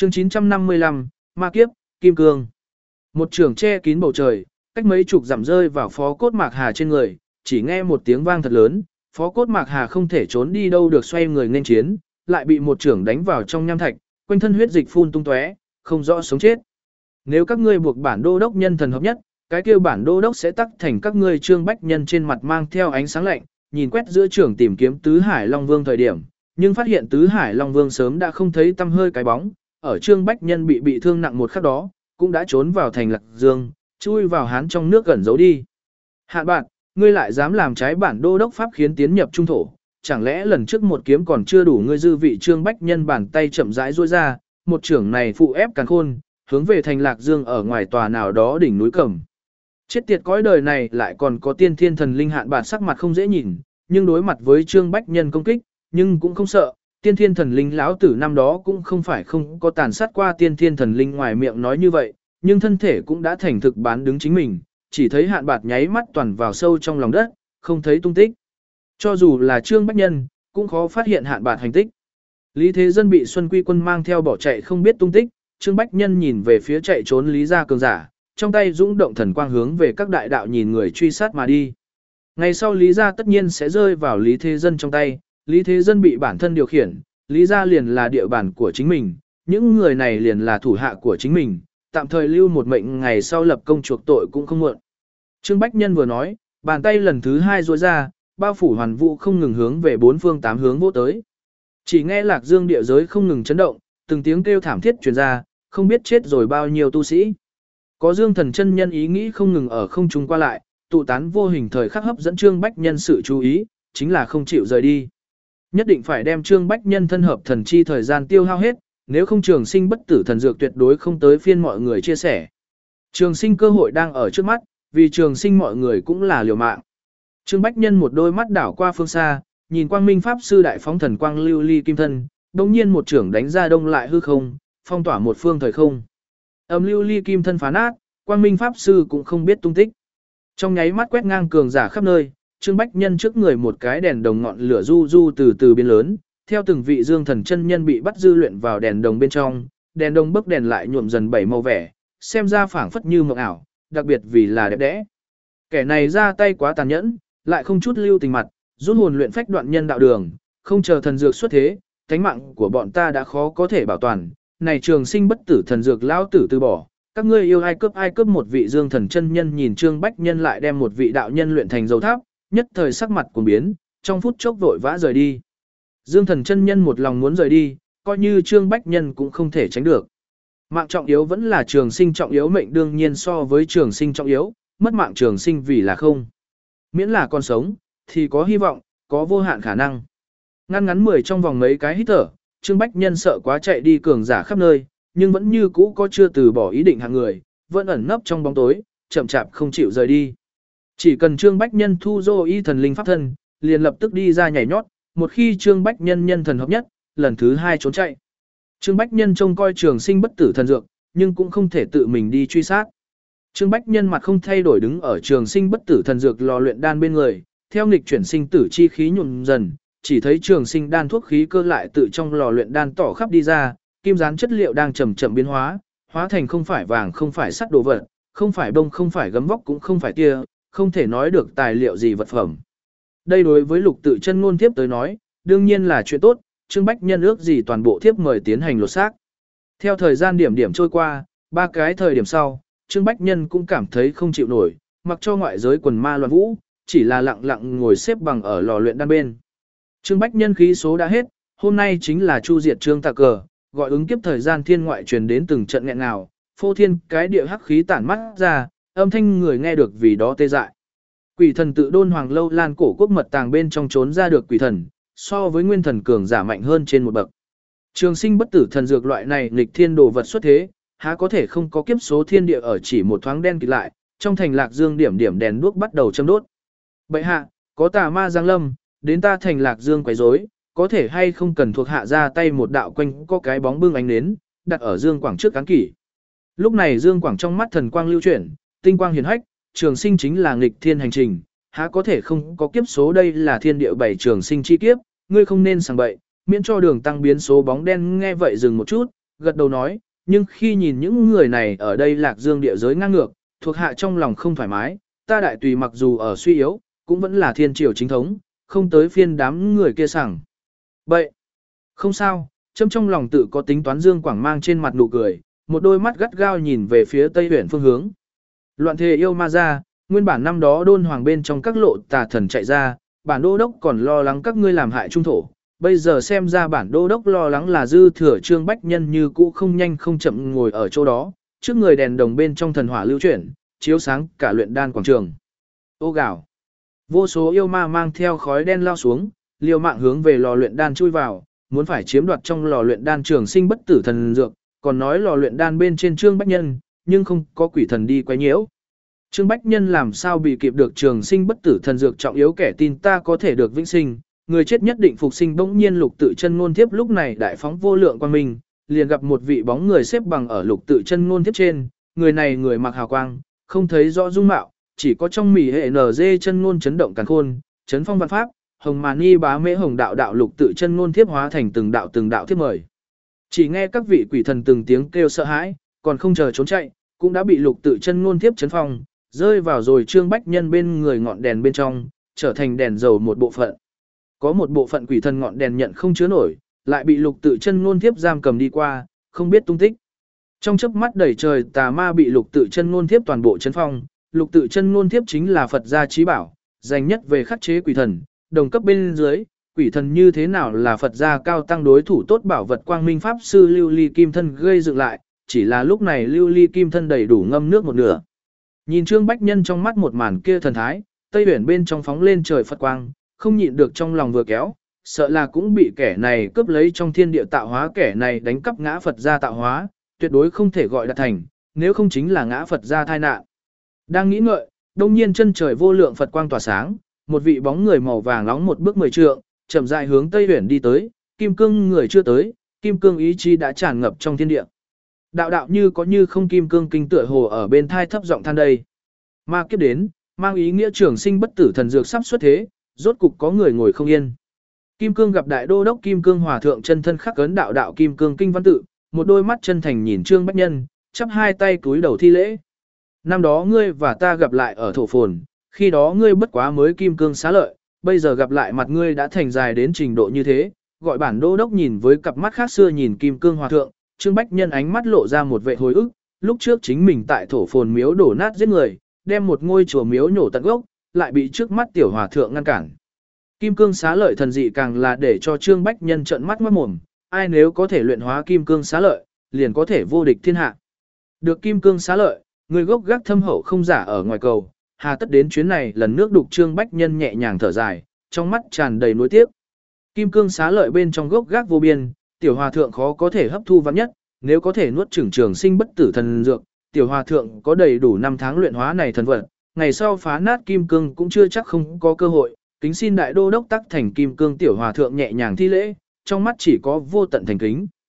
Chương 955, Ma Kiếp, Kim Cương. Một trường che kín bầu trời, cách mấy chục dặm rơi vào Phó Cốt Mạc Hà trên người, chỉ nghe một tiếng vang thật lớn, Phó Cốt Mạc Hà không thể trốn đi đâu được, xoay người nên chiến, lại bị một trưởng đánh vào trong nham thạch, quanh thân huyết dịch phun tung tóe, không rõ sống chết. Nếu các ngươi buộc bản đô đốc nhân thần hợp nhất, cái kia bản đô đốc sẽ tắc thành các ngươi. Trương Bách Nhân trên mặt mang theo ánh sáng lạnh, nhìn quét giữa trưởng tìm kiếm Tứ Hải Long Vương thời điểm, nhưng phát hiện Tứ Hải Long Vương sớm đã không thấy tăm hơi cái bóng, ở Trương Bách Nhân bị thương nặng một khắc đó, cũng đã trốn vào thành Lạc Dương, chui vào hán trong nước gần giấu đi. Hạ bạn, ngươi lại dám làm trái bản đô đốc pháp khiến tiến nhập trung thổ, chẳng lẽ lần trước một kiếm còn chưa đủ ngươi dư vị? Trương Bách Nhân bàn tay chậm rãi duỗi ra, một trưởng này phụ ép càn khôn, hướng về thành Lạc Dương ở ngoài tòa nào đó đỉnh núi Cẩm. Chết tiệt, cõi đời này lại còn có tiên thiên thần linh. Hạn Bạt sắc mặt không dễ nhìn, nhưng đối mặt với Trương Bách Nhân công kích, nhưng cũng không sợ. Tiên thiên thần linh lão tử năm đó cũng không phải không có tàn sát qua tiên thiên thần linh, ngoài miệng nói như vậy, nhưng thân thể cũng đã thành thực bán đứng chính mình. Chỉ thấy Hạn Bạt nháy mắt toàn vào sâu trong lòng đất, không thấy tung tích. Cho dù là Trương Bách Nhân, cũng khó phát hiện Hạn Bạt hành tích. Lý Thế Dân bị Xuân Quy quân mang theo bỏ chạy không biết tung tích. Trương Bách Nhân nhìn về phía chạy trốn Lý gia cường giả, trong tay dũng động thần quang hướng về các đại đạo nhìn người truy sát mà đi. Ngày sau Lý gia tất nhiên sẽ rơi vào Lý Thế Dân trong tay, Lý Thế Dân bị bản thân điều khiển, Lý gia liền là địa bàn của chính mình, những người này liền là thủ hạ của chính mình, tạm thời lưu một mệnh, ngày sau lập công chuộc tội cũng không muộn. Trương Bách Nhân vừa nói, bàn tay lần thứ hai duỗi ra, bao phủ hoàn vũ không ngừng hướng về bốn phương tám hướng vỗ tới. Chỉ nghe Lạc Dương địa giới không ngừng chấn động, từng tiếng kêu thảm thiết truyền ra, không biết chết rồi bao nhiêu tu sĩ. Có Dương Thần chân nhân ý nghĩ không ngừng ở không trung qua lại, tụ tán vô hình thời khắc hấp dẫn Trương Bách Nhân sự chú ý, chính là không chịu rời đi. Nhất định phải đem Trương Bách Nhân thân hợp thần chi thời gian tiêu hao hết, nếu không trường sinh bất tử thần dược tuyệt đối không tới phiên mọi người chia sẻ. Trường sinh cơ hội đang ở trước mắt, vì trường sinh mọi người cũng là liều mạng. Trương Bách Nhân một đôi mắt đảo qua phương xa, nhìn Quang Minh Pháp Sư đại phóng thần quang lưu ly kim thân, đồng nhiên một trưởng đánh ra đông lại hư không, phong tỏa một phương thời không. Âm lưu ly kim thân phá nát, Quang Minh Pháp Sư cũng không biết tung tích. Trong nháy mắt quét ngang cường giả khắp nơi, Trương Bách Nhân trước người một cái đèn đồng ngọn lửa du du từ từ biến lớn, theo từng vị Dương Thần chân nhân bị bắt dư luyện vào đèn đồng bên trong, đèn đồng bấc đèn lại nhuộm dần bảy màu vẻ, xem ra phảng phất như mộng ảo, đặc biệt vì là đẹp đẽ. Kẻ này ra tay quá tàn nhẫn, lại không chút lưu tình mặt, rút hồn luyện phách đoạn nhân đạo đường, không chờ thần dược xuất thế, tánh mạng của bọn ta đã khó có thể bảo toàn. Này trường sinh bất tử thần dược lão tử từ bỏ, các ngươi yêu ai cướp một vị Dương Thần chân nhân nhìn Trương Bách Nhân lại đem một vị đạo nhân luyện thành dầu tháp, nhất thời sắc mặt cuồng biến, trong phút chốc vội vã rời đi. Dương Thần chân nhân một lòng muốn rời đi, coi như Trương Bách Nhân cũng không thể tránh được. Mạng trọng yếu vẫn là trường sinh trọng yếu, mệnh đương nhiên so với trường sinh trọng yếu, mất mạng trường sinh vì là không. Miễn là còn sống, thì có hy vọng, có vô hạn khả năng. Ngắn 10 trong vòng mấy cái hít thở, Trương Bách Nhân sợ quá chạy đi cường giả khắp nơi, nhưng vẫn như cũ có chưa từ bỏ ý định hạng người, vẫn ẩn nấp trong bóng tối, chậm chạp không chịu rời đi. Chỉ cần Trương Bách Nhân thu dô y thần linh pháp thân, liền lập tức đi ra nhảy nhót, một khi Trương Bách Nhân nhân thần hợp nhất, lần thứ hai trốn chạy. Trương Bách Nhân trông coi trường sinh bất tử thần dược, nhưng cũng không thể tự mình đi truy sát. Trương Bách Nhân mặt không thay đổi đứng ở trường sinh bất tử thần dược lò luyện đan bên người, theo nghịch chuyển sinh tử chi khí nhuộm dần, chỉ thấy trường sinh đan thuốc khí cơ lại tự trong lò luyện đan tỏ khắp đi ra, kim dán chất liệu đang chậm chậm biến hóa, hóa thành không phải vàng không phải sắt đồ vật, không phải bông không phải gấm vóc cũng không phải tia, không thể nói được tài liệu gì vật phẩm. Đây đối với Lục Tự Chân ngôn thiếp tới nói, đương nhiên là chuyện tốt, Trương Bách Nhân ước gì toàn bộ thiếp mời tiến hành lột xác. Theo thời gian điểm trôi qua, 3 cái thời điểm sau, Trương Bách Nhân cũng cảm thấy không chịu nổi, mặc cho ngoại giới quần ma loạn vũ, chỉ là lặng lặng ngồi xếp bằng ở lò luyện đan bên. Trương Bách Nhân khí số đã hết, hôm nay chính là chu diệt Trương Tà Cờ, gọi ứng kiếp thời gian thiên ngoại truyền đến từng trận nghẹn ngào, phô thiên cái địa hắc khí tản mắt ra, âm thanh người nghe được vì đó tê dại. Quỷ thần tự đôn hoàng lâu lan cổ quốc mật tàng bên trong trốn ra được quỷ thần, so với nguyên thần cường giả mạnh hơn trên một bậc. Trường sinh bất tử thần dược loại này nghịch thiên đồ vật xuất thế, há có thể không có kiếp số thiên địa ở chỉ một thoáng đen kịt lại, trong thành Lạc Dương điểm đèn đuốc bắt đầu châm đốt. Bệ hạ, có tà ma giáng lâm, đến ta thành Lạc Dương quấy rối, có thể hay không cần thuộc hạ ra tay một đạo quanh có cái bóng bưng ánh nến, đặt ở Dương Quảng trước cán kỷ. Lúc này Dương Quảng trong mắt thần quang lưu chuyển, tinh quang hiển hách, trường sinh chính là nghịch thiên hành trình, há có thể không có kiếp số, đây là thiên địa bảy trường sinh chi kiếp, ngươi không nên sảng bậy, miễn cho đường tăng biến số bóng đen nghe vậy dừng một chút, gật đầu nói, nhưng khi nhìn những người này ở đây Lạc Dương địa giới ngang ngược, thuộc hạ trong lòng không thoải mái, ta đại tùy mặc dù ở suy yếu, cũng vẫn là thiên triều chính thống, không tới phiên đám người kia sẵn. Vậy, không sao, châm trong lòng tự có tính toán. Dương Quảng mang trên mặt nụ cười, một đôi mắt gắt gao nhìn về phía Tây Huyền phương hướng. Loạn thề yêu ma ra, nguyên bản năm đó đôn hoàng bên trong các lộ tà thần chạy ra, bản đô đốc còn lo lắng các ngươi làm hại trung thổ. Bây giờ xem ra bản đô đốc lo lắng là dư thừa Trương Bách Nhân như cũ không nhanh không chậm ngồi ở chỗ đó, trước người đèn đồng bên trong thần hỏa lưu chuyển, chiếu sáng cả luyện đan quảng trường. Ô gào. Vô số yêu ma mang theo khói đen lao xuống, liều mạng hướng về lò luyện đan chui vào, muốn phải chiếm đoạt trong lò luyện đan trường sinh bất tử thần dược, còn nói lò luyện đan bên trên Trương Bách Nhân, nhưng không có quỷ thần đi quấy nhiễu. Trương Bách Nhân làm sao bị kịp được trường sinh bất tử thần dược trọng yếu kẻ tin ta có thể được vĩnh sinh, người chết nhất định phục sinh. Bỗng nhiên Lục Tự Chân Ngôn Thiếp lúc này đại phóng vô lượng quang minh, liền gặp một vị bóng người xếp bằng ở Lục Tự Chân Ngôn Thiếp trên, người này người mặc hào quang, không thấy rõ dung mạo, chỉ có trong mỉ hệ NG chân ngôn chấn động càn khôn, chấn phong văn pháp, hồng màn y bá mễ hồng đạo đạo Lục Tự Chân Ngôn Thiếp hóa thành từng đạo thiếp mời. Chỉ nghe các vị quỷ thần từng tiếng kêu sợ hãi, còn không chờ trốn chạy, cũng đã bị Lục Tự Chân Ngôn Thiếp chấn phong, rơi vào rồi Trương Bách Nhân bên người ngọn đèn bên trong, trở thành đèn dầu một bộ phận. Có một bộ phận quỷ thần ngọn đèn nhận không chứa nổi, lại bị Lục Tự Chân Ngôn Thiếp giam cầm đi qua, không biết tung tích. Trong chớp mắt đầy trời tà ma bị Lục Tự Chân Ngôn Thiếp toàn bộ chấn phong, Lục Tự Chân Ngôn Thiếp chính là Phật gia chí bảo, dành nhất về khắc chế quỷ thần, đồng cấp bên dưới, quỷ thần như thế nào là Phật gia cao tăng đối thủ tốt bảo vật Quang Minh pháp sư Lưu Ly Kim Thân gây dựng lại, chỉ là lúc này Lưu Ly Kim Thân đầy đủ ngâm nước một nửa. Nhìn Trương Bách Nhân trong mắt một màn kia thần thái, Tây Uyển bên trong phóng lên trời Phật quang, không nhịn được trong lòng vừa kéo, sợ là cũng bị kẻ này cướp lấy trong thiên địa tạo hóa, kẻ này đánh cắp ngã Phật gia tạo hóa, tuyệt đối không thể gọi là thành, nếu không chính là ngã Phật gia tai nạn. Đang nghĩ ngợi, đông nhiên chân trời vô lượng Phật quang tỏa sáng, một vị bóng người màu vàng nóng một bước 10 trượng, chậm rãi hướng Tây Uyển đi tới, kim cương người chưa tới, kim cương ý chí đã tràn ngập trong thiên địa. Đạo đạo như có như không kim cương kinh tựa hồ ở bên thai thấp giọng than đây. Ma kiếp đến, mang ý nghĩa trường sinh bất tử thần dược sắp xuất thế, rốt cục có người ngồi không yên. Kim cương gặp đại đô đốc Kim Cương Hòa thượng chân thân khắc ấn đạo đạo kim cương kinh văn tự, một đôi mắt chân thành nhìn Trương Bách Nhân, chắp hai tay cúi đầu thi lễ. Năm đó ngươi và ta gặp lại ở thổ phồn, khi đó ngươi bất quá mới kim cương xá lợi, bây giờ gặp lại mặt ngươi đã thành dài đến trình độ như thế, gọi bản đô đốc nhìn với cặp mắt khác xưa nhìn Kim Cương Hòa thượng, Trương Bách Nhân ánh mắt lộ ra một vẻ hồi ức, lúc trước chính mình tại thổ phồn miếu đổ nát giết người, đem một ngôi chùa miếu nhổ tận gốc, lại bị trước mắt tiểu hòa thượng ngăn cản. Kim cương xá lợi thần dị càng là để cho Trương Bách Nhân trợn mắt ngoát mồm, ai nếu có thể luyện hóa kim cương xá lợi, liền có thể vô địch thiên hạ. Được kim cương xá lợi, người gốc gác thâm hậu không giả ở ngoài cầu, hà tất đến chuyến này lần nước đục. Trương Bách Nhân nhẹ nhàng thở dài, trong mắt tràn đầy nuối tiếc. Kim cương xá lợi bên trong gốc gác vô biên, tiểu hòa thượng khó có thể hấp thu vắn nhất, nếu có thể nuốt chửng trường sinh bất tử thần dược, tiểu hòa thượng có đầy đủ 5 tháng luyện hóa này thần vật, ngày sau phá nát kim cương cũng chưa chắc không có cơ hội. Kính xin đại đô đốc tắc thành kim cương. Tiểu hòa thượng nhẹ nhàng thi lễ, trong mắt chỉ có vô tận thành kính.